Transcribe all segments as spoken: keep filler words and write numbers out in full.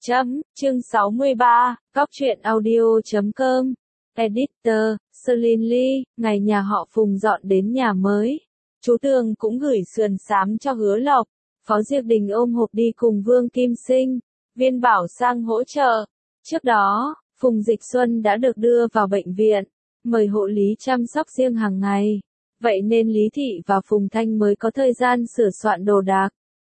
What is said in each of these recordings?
Chấm, chương sáu mươi ba, Cóc truyện audio chấm com. Editor, Celine Lee, ngày nhà họ Phùng dọn đến nhà mới. Chú Tường cũng gửi sườn xám cho Hứa Lộc. Phó Diệp Đình ôm hộp đi cùng Vương Kim Sinh, Viên Bảo sang hỗ trợ. Trước đó, Phùng Dịch Xuân đã được đưa vào bệnh viện, mời hộ lý chăm sóc riêng hàng ngày. Vậy nên Lý Thị và Phùng Thanh mới có thời gian sửa soạn đồ đạc.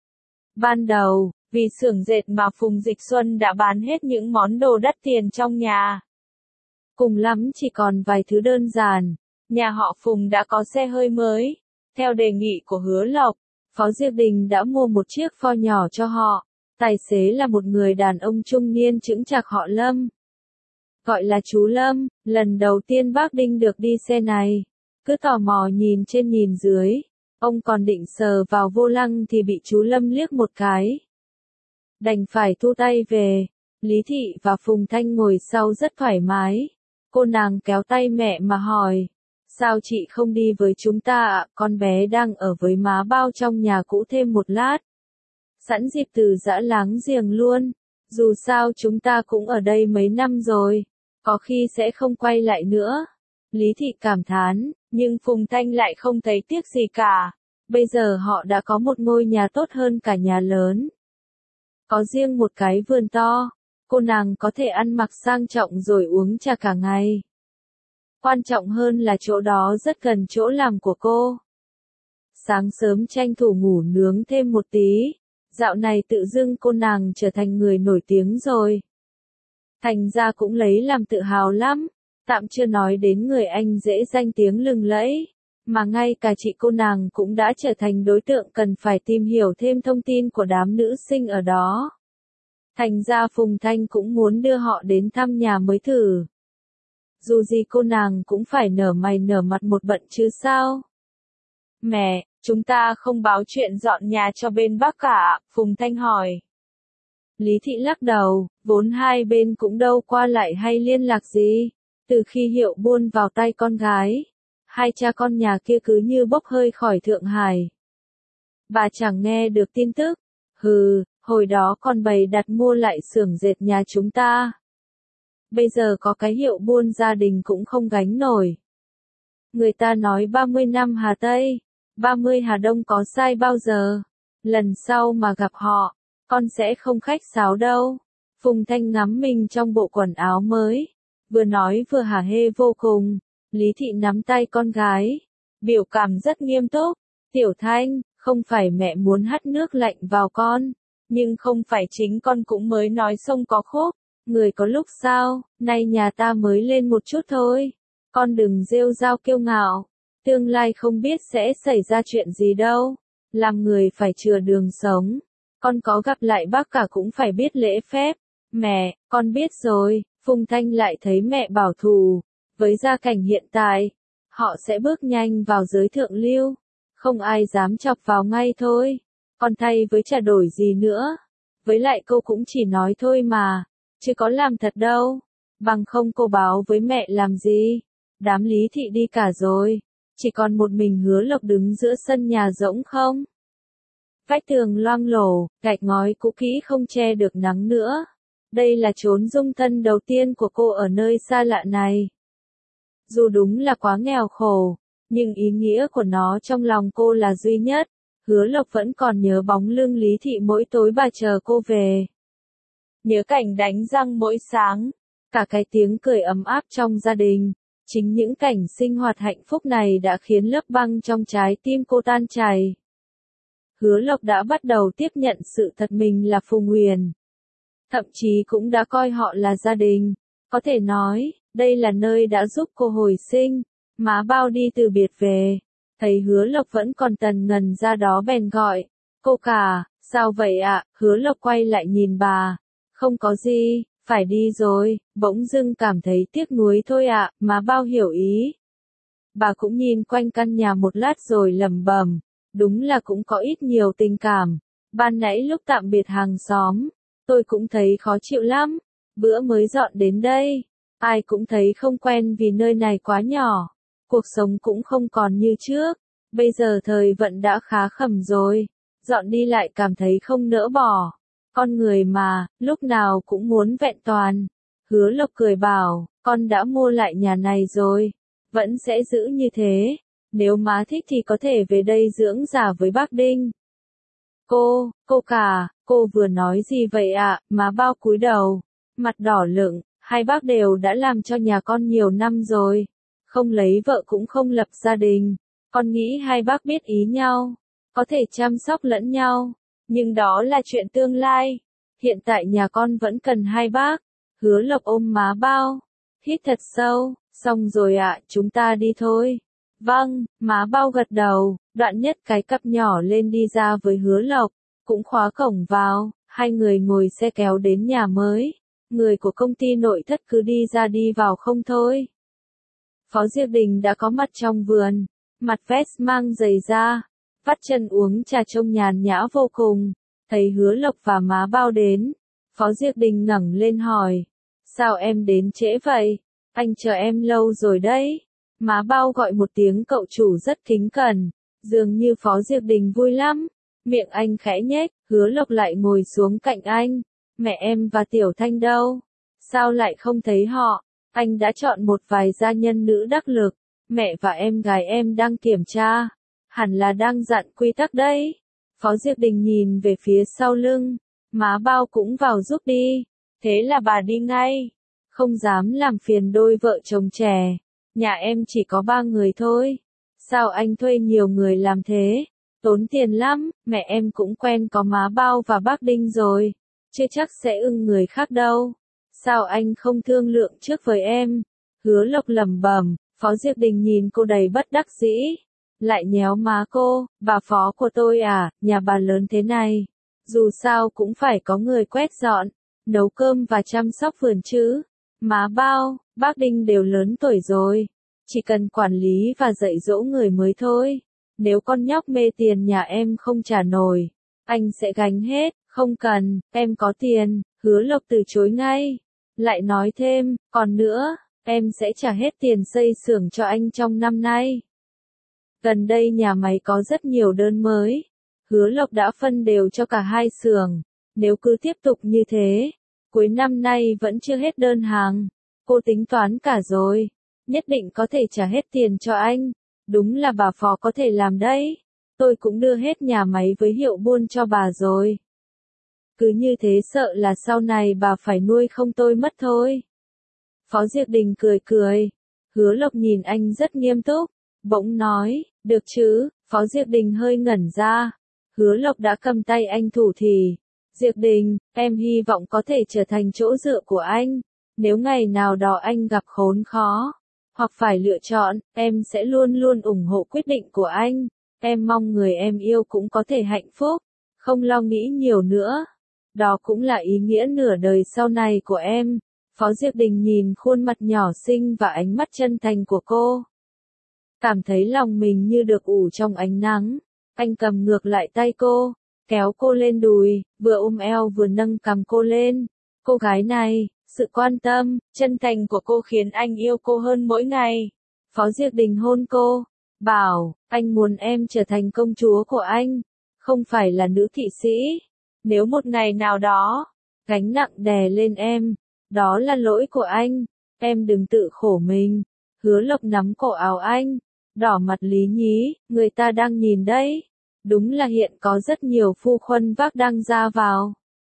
Ban đầu, vì xưởng dệt mà Phùng Dịch Xuân đã bán hết những món đồ đắt tiền trong nhà. Cùng lắm chỉ còn vài thứ đơn giản, nhà họ Phùng đã có xe hơi mới. Theo đề nghị của Hứa Lộc, Phó Diệp Đình đã mua một chiếc Ford nhỏ cho họ. Tài xế là một người đàn ông trung niên chững chạc họ Lâm. Gọi là chú Lâm, lần đầu tiên bác Đinh được đi xe này. Cứ tò mò nhìn trên nhìn dưới. Ông còn định sờ vào vô lăng thì bị chú Lâm liếc một cái. Đành phải thu tay về. Lý Thị và Phùng Thanh ngồi sau rất thoải mái. Cô nàng kéo tay mẹ mà hỏi. Sao chị không đi với chúng ta ạ? Con bé đang ở với má Bao trong nhà cũ thêm một lát. Sẵn dịp từ giã láng giềng luôn. Dù sao chúng ta cũng ở đây mấy năm rồi. Có khi sẽ không quay lại nữa. Lý Thị cảm thán, nhưng Phùng Thanh lại không thấy tiếc gì cả. Bây giờ họ đã có một ngôi nhà tốt hơn cả nhà lớn. Có riêng một cái vườn to. Cô nàng có thể ăn mặc sang trọng rồi uống trà cả ngày. Quan trọng hơn là chỗ đó rất gần chỗ làm của cô. Sáng sớm tranh thủ ngủ nướng thêm một tí. Dạo này tự dưng cô nàng trở thành người nổi tiếng rồi. Thành ra cũng lấy làm tự hào lắm. Tạm chưa nói đến người anh dễ danh tiếng lừng lẫy. Mà ngay cả chị cô nàng cũng đã trở thành đối tượng cần phải tìm hiểu thêm thông tin của đám nữ sinh ở đó. Thành ra Phùng Thanh cũng muốn đưa họ đến thăm nhà mới thử. Dù gì cô nàng cũng phải nở mày nở mặt một bận chứ sao. Mẹ, chúng ta không báo chuyện dọn nhà cho bên bác cả, Phùng Thanh hỏi. Lý Thị lắc đầu, vốn hai bên cũng đâu qua lại hay liên lạc gì. Từ khi Hiệu buôn vào tay con gái, hai cha con nhà kia cứ như bốc hơi khỏi Thượng Hải. Bà chẳng nghe được tin tức. Hừ, hồi đó còn bày đặt mua lại xưởng dệt nhà chúng ta. Bây giờ có cái Hiệu buôn gia đình cũng không gánh nổi. Người ta nói ba mươi năm Hà Tây, ba mươi Hà Đông có sai bao giờ. Lần sau mà gặp họ, con sẽ không khách sáo đâu. Phùng Thanh ngắm mình trong bộ quần áo mới. Vừa nói vừa hả hê vô cùng. Lý Thị nắm tay con gái. Biểu cảm rất nghiêm túc. Tiểu Thanh, không phải mẹ muốn hắt nước lạnh vào con. Nhưng không phải chính con cũng mới nói sông có khúc. Người có lúc sao, nay nhà ta mới lên một chút thôi. Con đừng rêu rao kiêu ngạo. Tương lai không biết sẽ xảy ra chuyện gì đâu. Làm người phải chừa đường sống. Con có gặp lại bác cả cũng phải biết lễ phép. Mẹ, con biết rồi. Phùng Thanh lại thấy mẹ bảo thủ. Với gia cảnh hiện tại, họ sẽ bước nhanh vào giới thượng lưu. Không ai dám chọc vào ngay thôi. Con thay với chả đổi gì nữa. Với lại cô cũng chỉ nói thôi mà. Chứ có làm thật đâu. Bằng không cô báo với mẹ làm gì. Đám Lý Thị đi cả rồi. Chỉ còn một mình Hứa Lộc đứng giữa sân nhà rỗng không. Vách tường loang lổ, gạch ngói cũ kỹ không che được nắng nữa. Đây là chốn dung thân đầu tiên của cô ở nơi xa lạ này. Dù đúng là quá nghèo khổ, nhưng ý nghĩa của nó trong lòng cô là duy nhất. Hứa Lộc vẫn còn nhớ bóng lưng Lý Thị mỗi tối bà chờ cô về. Nhớ cảnh đánh răng mỗi sáng, cả cái tiếng cười ấm áp trong gia đình. Chính những cảnh sinh hoạt hạnh phúc này đã khiến lớp băng trong trái tim cô tan chảy. Hứa Lộc đã bắt đầu tiếp nhận sự thật mình là Phùng Huyền. Thậm chí cũng đã coi họ là gia đình. Có thể nói, đây là nơi đã giúp cô hồi sinh. Má Bao đi từ biệt về. Thấy Hứa Lộc vẫn còn tần ngần ra đó bèn gọi. Cô cả, sao vậy ạ? Hứa Lộc quay lại nhìn bà. Không có gì, phải đi rồi. Bỗng dưng cảm thấy tiếc nuối thôi ạ. Má Bao hiểu ý. Bà cũng nhìn quanh căn nhà một lát rồi lẩm bẩm. Đúng là cũng có ít nhiều tình cảm. Ban nãy lúc tạm biệt hàng xóm, tôi cũng thấy khó chịu lắm. Bữa mới dọn đến đây, ai cũng thấy không quen vì nơi này quá nhỏ. Cuộc sống cũng không còn như trước. Bây giờ thời vận đã khá khẩm rồi. Dọn đi lại cảm thấy không nỡ bỏ. Con người mà, lúc nào cũng muốn vẹn toàn. Hứa Lộc cười bảo, con đã mua lại nhà này rồi, vẫn sẽ giữ như thế. Nếu má thích thì có thể về đây dưỡng già với bác Đinh. Cô, cô cả, cô vừa nói gì vậy ạ? À? Má Bao cúi đầu, mặt đỏ lựng, hai bác đều đã làm cho nhà con nhiều năm rồi. Không lấy vợ cũng không lập gia đình. Con nghĩ hai bác biết ý nhau, có thể chăm sóc lẫn nhau. Nhưng đó là chuyện tương lai. Hiện tại nhà con vẫn cần hai bác. Hứa Lộc ôm má Bao, hít thật sâu, xong rồi ạ, à, chúng ta đi thôi. Vâng, má Bao gật đầu, Đoạn Nhất cái cặp nhỏ lên đi ra với Hứa Lộc, cũng khóa cổng vào, hai người ngồi xe kéo đến nhà mới. Người của công ty nội thất cứ đi ra đi vào không thôi. Phó Diệp Đình đã có mặt trong vườn, mặt vest mang giày da, vắt chân uống trà trông nhàn nhã vô cùng. Thấy Hứa Lộc và má Bao đến, Phó Diệp Đình ngẩng lên hỏi, sao em đến trễ vậy? Anh chờ em lâu rồi đấy. Má Bao gọi một tiếng cậu chủ rất kính cẩn, dường như Phó Diệp Đình vui lắm. Miệng anh khẽ nhếch, Hứa Lộc lại ngồi xuống cạnh anh. Mẹ em và Tiểu Thanh đâu? Sao lại không thấy họ? Anh đã chọn một vài gia nhân nữ đắc lực. Mẹ và em gái em đang kiểm tra. Hẳn là đang dặn quy tắc đấy. Phó Diệp Đình nhìn về phía sau lưng. Má Bao cũng vào giúp đi. Thế là bà đi ngay. Không dám làm phiền đôi vợ chồng trẻ. Nhà em chỉ có ba người thôi. Sao anh thuê nhiều người làm thế? Tốn tiền lắm, mẹ em cũng quen có má Bao và bác Đinh rồi. Chưa chắc sẽ ưng người khác đâu. Sao anh không thương lượng trước với em? Hứa Lộc lẩm bẩm. Phó Diệp Đình nhìn cô đầy bất đắc dĩ. Lại nhéo má cô, bà Phó của tôi à, nhà bà lớn thế này. Dù sao cũng phải có người quét dọn, nấu cơm và chăm sóc vườn chứ. Má Bao, bác Đinh đều lớn tuổi rồi. Chỉ cần quản lý và dạy dỗ người mới thôi. Nếu con nhóc mê tiền nhà em không trả nổi, anh sẽ gánh hết. Không cần, em có tiền. Hứa Lộc từ chối ngay. Lại nói thêm, còn nữa, em sẽ trả hết tiền xây xưởng cho anh trong năm nay. Gần đây nhà máy có rất nhiều đơn mới. Hứa Lộc đã phân đều cho cả hai xưởng. Nếu cứ tiếp tục như thế, cuối năm nay vẫn chưa hết đơn hàng. Cô tính toán cả rồi. Nhất định có thể trả hết tiền cho anh. Đúng là bà Phó có thể làm đấy. Tôi cũng đưa hết nhà máy với hiệu buôn cho bà rồi. Cứ như thế sợ là sau này bà phải nuôi không tôi mất thôi. Phó Diệp Đình cười cười. Hứa Lộc nhìn anh rất nghiêm túc. Bỗng nói, được chứ, Phó Diệp Đình hơi ngẩn ra. Hứa Lộc đã cầm tay anh thủ thỉ. Diệp Đình, em hy vọng có thể trở thành chỗ dựa của anh. Nếu ngày nào đó anh gặp khốn khó, hoặc phải lựa chọn, em sẽ luôn luôn ủng hộ quyết định của anh. Em mong người em yêu cũng có thể hạnh phúc, không lo nghĩ nhiều nữa. Đó cũng là ý nghĩa nửa đời sau này của em. Phó Diệp Đình nhìn khuôn mặt nhỏ xinh và ánh mắt chân thành của cô. Cảm thấy lòng mình như được ủ trong ánh nắng. Anh cầm ngược lại tay cô, kéo cô lên đùi, vừa ôm eo vừa nâng cằm cô lên. Cô gái này, sự quan tâm, chân thành của cô khiến anh yêu cô hơn mỗi ngày. Phó Diệp Đình hôn cô, bảo, anh muốn em trở thành công chúa của anh, không phải là nữ thị sĩ. Nếu một ngày nào đó, gánh nặng đè lên em, đó là lỗi của anh, em đừng tự khổ mình. Hứa Lộc nắm cổ áo anh, đỏ mặt lý nhí, người ta đang nhìn đấy. Đúng là hiện có rất nhiều phu khuân vác đăng ra vào.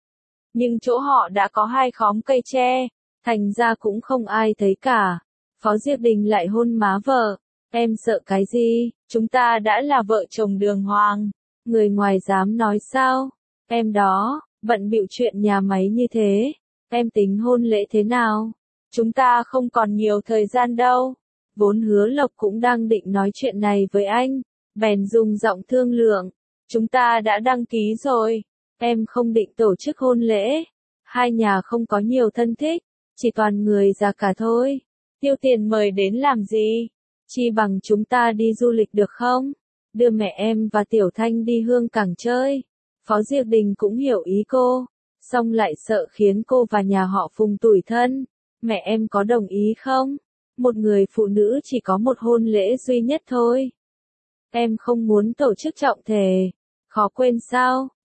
Nhưng chỗ họ đã có hai khóm cây tre, thành ra cũng không ai thấy cả. Phó Diệp Đình lại hôn má vợ. Em sợ cái gì, chúng ta đã là vợ chồng đường hoàng. Người ngoài dám nói sao? Em đó, bận bịu chuyện nhà máy như thế. Em tính hôn lễ thế nào? Chúng ta không còn nhiều thời gian đâu. Vốn Hứa Lộc cũng đang định nói chuyện này với anh. Bèn dùng giọng thương lượng. Chúng ta đã đăng ký rồi. Em không định tổ chức hôn lễ. Hai nhà không có nhiều thân thích. Chỉ toàn người già cả thôi. Tiêu tiền mời đến làm gì? Chi bằng chúng ta đi du lịch được không? Đưa mẹ em và Tiểu Thanh đi Hương Cảng chơi. Phó Diệp Đình cũng hiểu ý cô. Xong lại sợ khiến cô và nhà họ Phùng tủi thân. Mẹ em có đồng ý không? Một người phụ nữ chỉ có một hôn lễ duy nhất thôi. Em không muốn tổ chức trọng thể. Khó quên sao?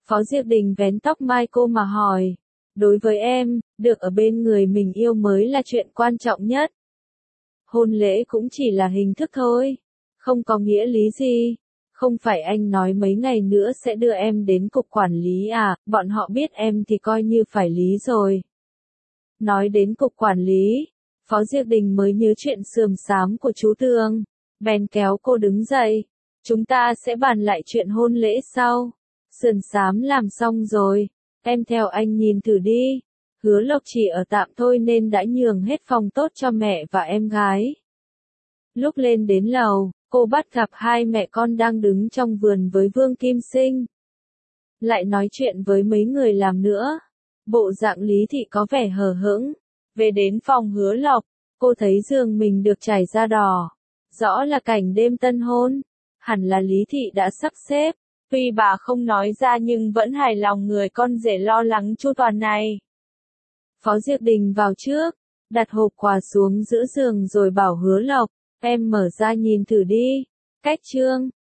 Phó Diệp Đình vén tóc mai cô mà hỏi. Đối với em, được ở bên người mình yêu mới là chuyện quan trọng nhất. Hôn lễ cũng chỉ là hình thức thôi. Không có nghĩa lý gì. Không phải anh nói mấy ngày nữa sẽ đưa em đến cục quản lý à, bọn họ biết em thì coi như phải lý rồi. Nói đến cục quản lý, Phó Diệp Đình mới nhớ chuyện sườm xám của chú Tường. Bèn kéo cô đứng dậy. Chúng ta sẽ bàn lại chuyện hôn lễ sau. Sườn xám làm xong rồi. Em theo anh nhìn thử đi. Hứa Lộc chỉ ở tạm thôi nên đã nhường hết phòng tốt cho mẹ và em gái. Lúc lên đến lầu, cô bắt gặp hai mẹ con đang đứng trong vườn với Vương Kim Sinh. Lại nói chuyện với mấy người làm nữa. Bộ dạng Lý Thị có vẻ hờ hững. Về đến phòng Hứa Lộc, cô thấy giường mình được trải da đỏ. Rõ là cảnh đêm tân hôn. Hẳn là Lý Thị đã sắp xếp. Tuy bà không nói ra nhưng vẫn hài lòng người con rể lo lắng chu toàn này. Phó Diệp Đình vào trước, đặt hộp quà xuống giữa giường rồi bảo Hứa Lộc, em mở ra nhìn thử đi. Cách trương,